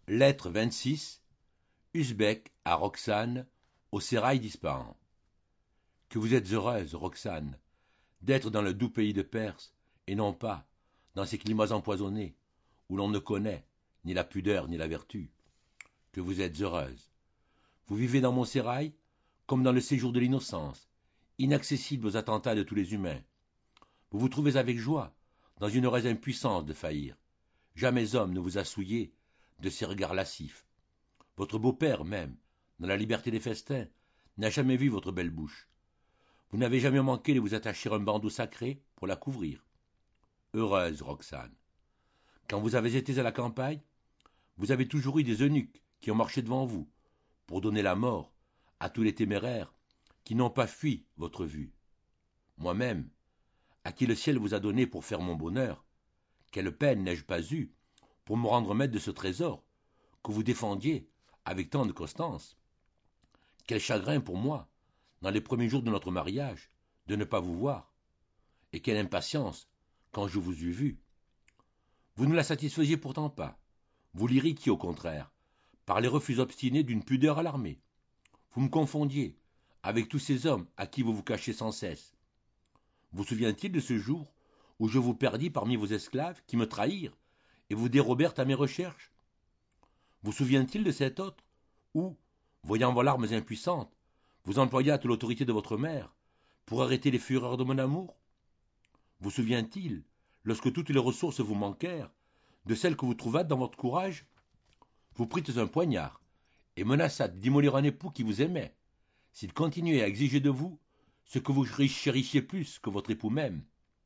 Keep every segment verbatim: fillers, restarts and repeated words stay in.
Lettre vingt-six. Usbek à Roxane, au sérail d'Ispahan. Que vous êtes heureuse, Roxane, d'être dans le doux pays de Perse, et non pas dans ces climats empoisonnés, où l'on ne connaît ni la pudeur ni la vertu. Que vous êtes heureuse. Vous vivez dans mon sérail, comme dans le séjour de l'innocence, inaccessible aux attentats de tous les humains. Vous vous trouvez avec joie, dans une heureuse impuissance de faillir. Jamais homme ne vous a souillé de ses regards lascifs. Votre beau-père, même, dans la liberté des festins, n'a jamais vu votre belle bouche. Vous n'avez jamais manqué de vous attacher un bandeau sacré pour la couvrir. Heureuse Roxane. Quand vous avez été à la campagne, vous avez toujours eu des eunuques qui ont marché devant vous, pour donner la mort à tous les téméraires qui n'ont pas fui votre vue. Moi-même, à qui le ciel vous a donné pour faire mon bonheur, quelle peine n'ai-je pas eue pour me rendre maître de ce trésor que vous défendiez avec tant de constance. Quel chagrin pour moi, dans les premiers jours de notre mariage, de ne pas vous voir, et quelle impatience quand je vous eus vu. Vous ne la satisfaisiez pourtant pas, vous l'irritiez au contraire, par les refus obstinés d'une pudeur alarmée. Vous me confondiez avec tous ces hommes à qui vous vous cachez sans cesse. Vous souvient-il de ce jour où je vous perdis parmi vos esclaves qui me trahirent et vous dérobèrent à mes recherches? Vous souvient-il de cet autre où, voyant vos larmes impuissantes, vous employâtes l'autorité de votre mère pour arrêter les fureurs de mon amour? Vous souvient-il, lorsque toutes les ressources vous manquèrent, de celles que vous trouvâtes dans votre courage? Vous prîtes un poignard et menaçâtes d'immoler un époux qui vous aimait, s'il continuait à exiger de vous ce que vous chérissiez plus que votre époux même.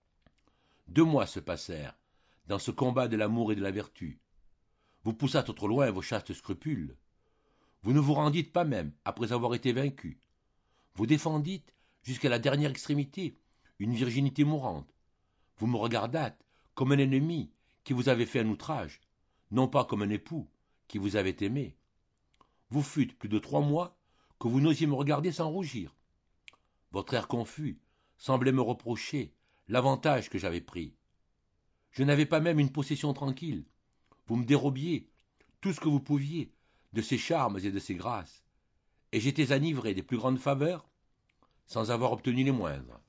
Deux mois se passèrent dans ce combat de l'amour et de la vertu. Vous poussâtes trop loin vos chastes scrupules. Vous ne vous rendîtes pas même après avoir été vaincu. Vous défendîtes, jusqu'à la dernière extrémité, une virginité mourante. Vous me regardâtes comme un ennemi qui vous avait fait un outrage, non pas comme un époux qui vous avait aimé. Vous fûtes plus de trois mois que vous n'osiez me regarder sans rougir. Votre air confus semblait me reprocher l'avantage que j'avais pris. Je n'avais pas même une possession tranquille. Vous me dérobiez tout ce que vous pouviez de ces charmes et de ces grâces, et j'étais enivré des plus grandes faveurs sans avoir obtenu les moindres.